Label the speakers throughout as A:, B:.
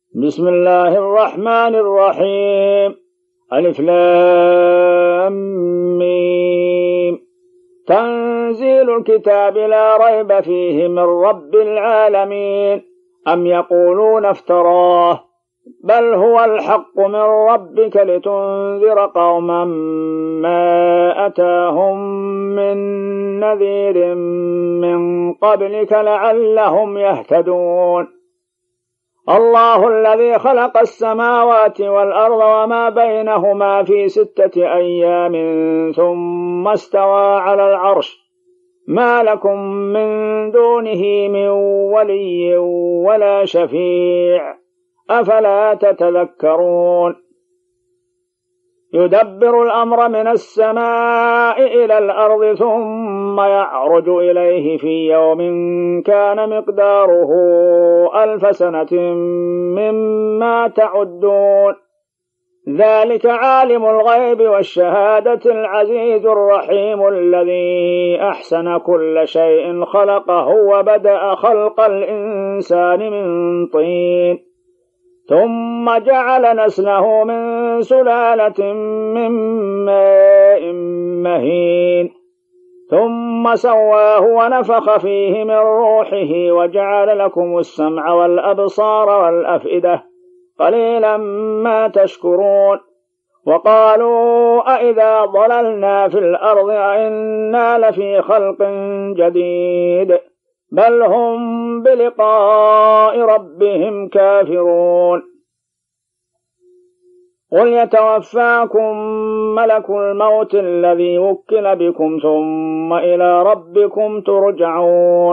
A: بسم الله الرحمن الرحيم. ألف لام ميم. تنزيل الكتاب لا ريب فيه من رب العالمين. أم يقولون افتراه بل هو الحق من ربك لتنذر قوما ما أتاهم من نذير من قبلك لعلهم يهتدون. الله الذي خلق السماوات والأرض وما بينهما في 6 أيام ثم استوى على العرش ما لكم من دونه من ولي ولا شفيع أفلا تتذكرون. يدبر الأمر من السماء إلى الأرض ثم يعرج إليه في يوم كان مقداره 1000 سنة مما تعدون. ذلك عالم الغيب والشهادة العزيز الرحيم الذي أحسن كل شيء خلقه وبدأ خلق الإنسان من طين ثم جعل نسله من سلالة من ماء مهين ثم سواه ونفخ فيه من روحه وجعل لكم السمع والأبصار والأفئدة قليلا ما تشكرون. وقالوا أئذا ضللنا في الأرض أئنا لفي خلق جديد بل هم بلقاء ربهم كافرون. قل يتوفاكم ملك الموت الذي وكل بكم ثم إلى ربكم ترجعون.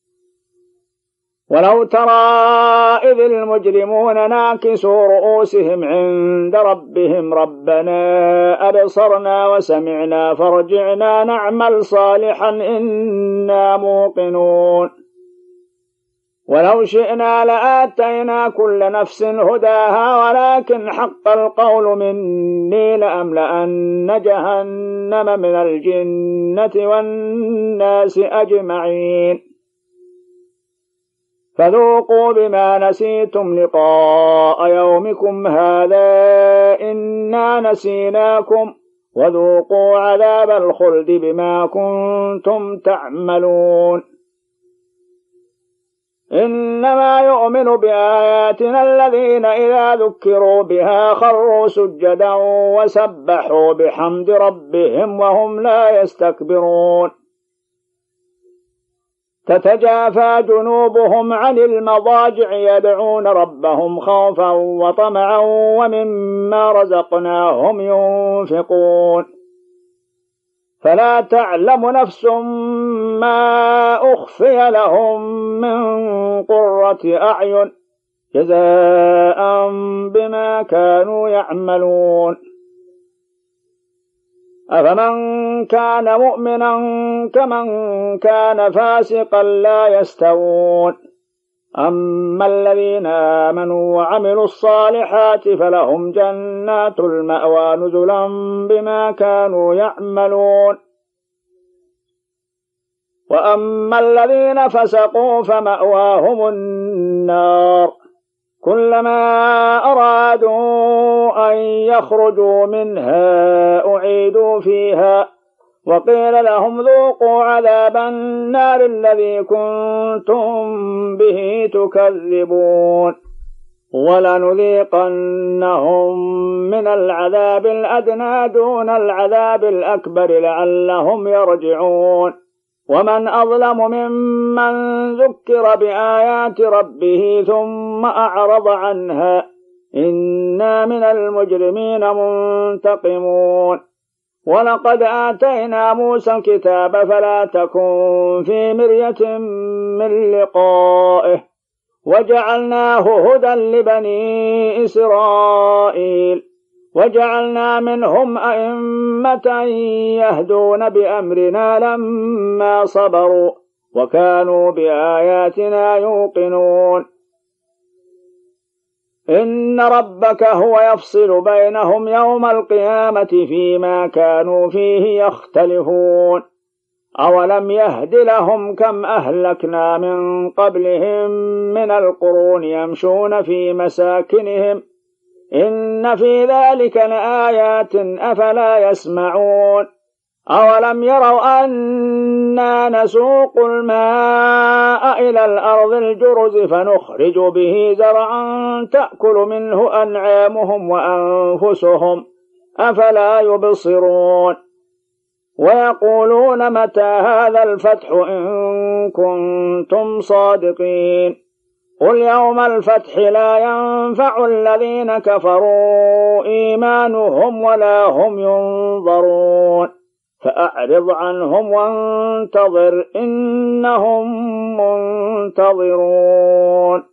A: ولو ترى إذ المجرمون ناكسوا رؤوسهم عند ربهم ربنا أبصرنا وسمعنا فارجعنا نعمل صالحا إنا موقنون. ولو شئنا لآتينا كل نفس هداها ولكن حق القول مني لأملأن جهنم من الجنة والناس أجمعين. فذوقوا بما نسيتم لقاء يومكم هذا إنا نسيناكم وذوقوا عذاب الخلد بما كنتم تعملون. إنما يؤمن بآياتنا الذين إذا ذكروا بها خروا سجدا وسبحوا بحمد ربهم وهم لا يستكبرون. تتجافى جنوبهم عن المضاجع يدعون ربهم خوفا وطمعا ومما رزقناهم ينفقون. فلا تعلم نفس ما أخفي لهم من قرة أعين جزاء بما كانوا يعملون. أفمن كان مؤمنا كمن كان فاسقا لا يستوون. أما الذين آمنوا وعملوا الصالحات فلهم جنات المأوى نزلا بما كانوا يعملون. وأما الذين فسقوا فمأواهم النار كلما أرادوا أن يخرجوا منها أعيدوا فيها وقيل لهم ذوقوا عذاب النار الذي كنتم به تكذبون. ولنذيقنهم من العذاب الأدنى دون العذاب الأكبر لعلهم يرجعون. ومن أظلم ممن ذكر بآيات ربه ثم أعرض عنها إنا من المجرمين منتقمون. ولقد آتينا موسى الكتاب فلا تكن في مرية من لقائه وجعلناه هدى لبني إسرائيل وجعلنا منهم أئمة يهدون بأمرنا لما صبروا وكانوا بآياتنا يوقنون. إن ربك هو يفصل بينهم يوم القيامة فيما كانوا فيه يختلفون. أولم يهد لهم كم أهلكنا من قبلهم من القرون يمشون في مساكنهم إن في ذلك لآيات أفلا يسمعون أولم يروا أنا نسوق الماء إلى الأرض الجرز فنخرج به زرعا تأكل منه أنعامهم وأنفسهم أفلا يبصرون ويقولون متى هذا الفتح إن كنتم صادقين قل يوم الفتح لا ينفع الذين كفروا إيمانهم ولا هم ينظرون فأعرض عنهم وانتظر إنهم منتظرون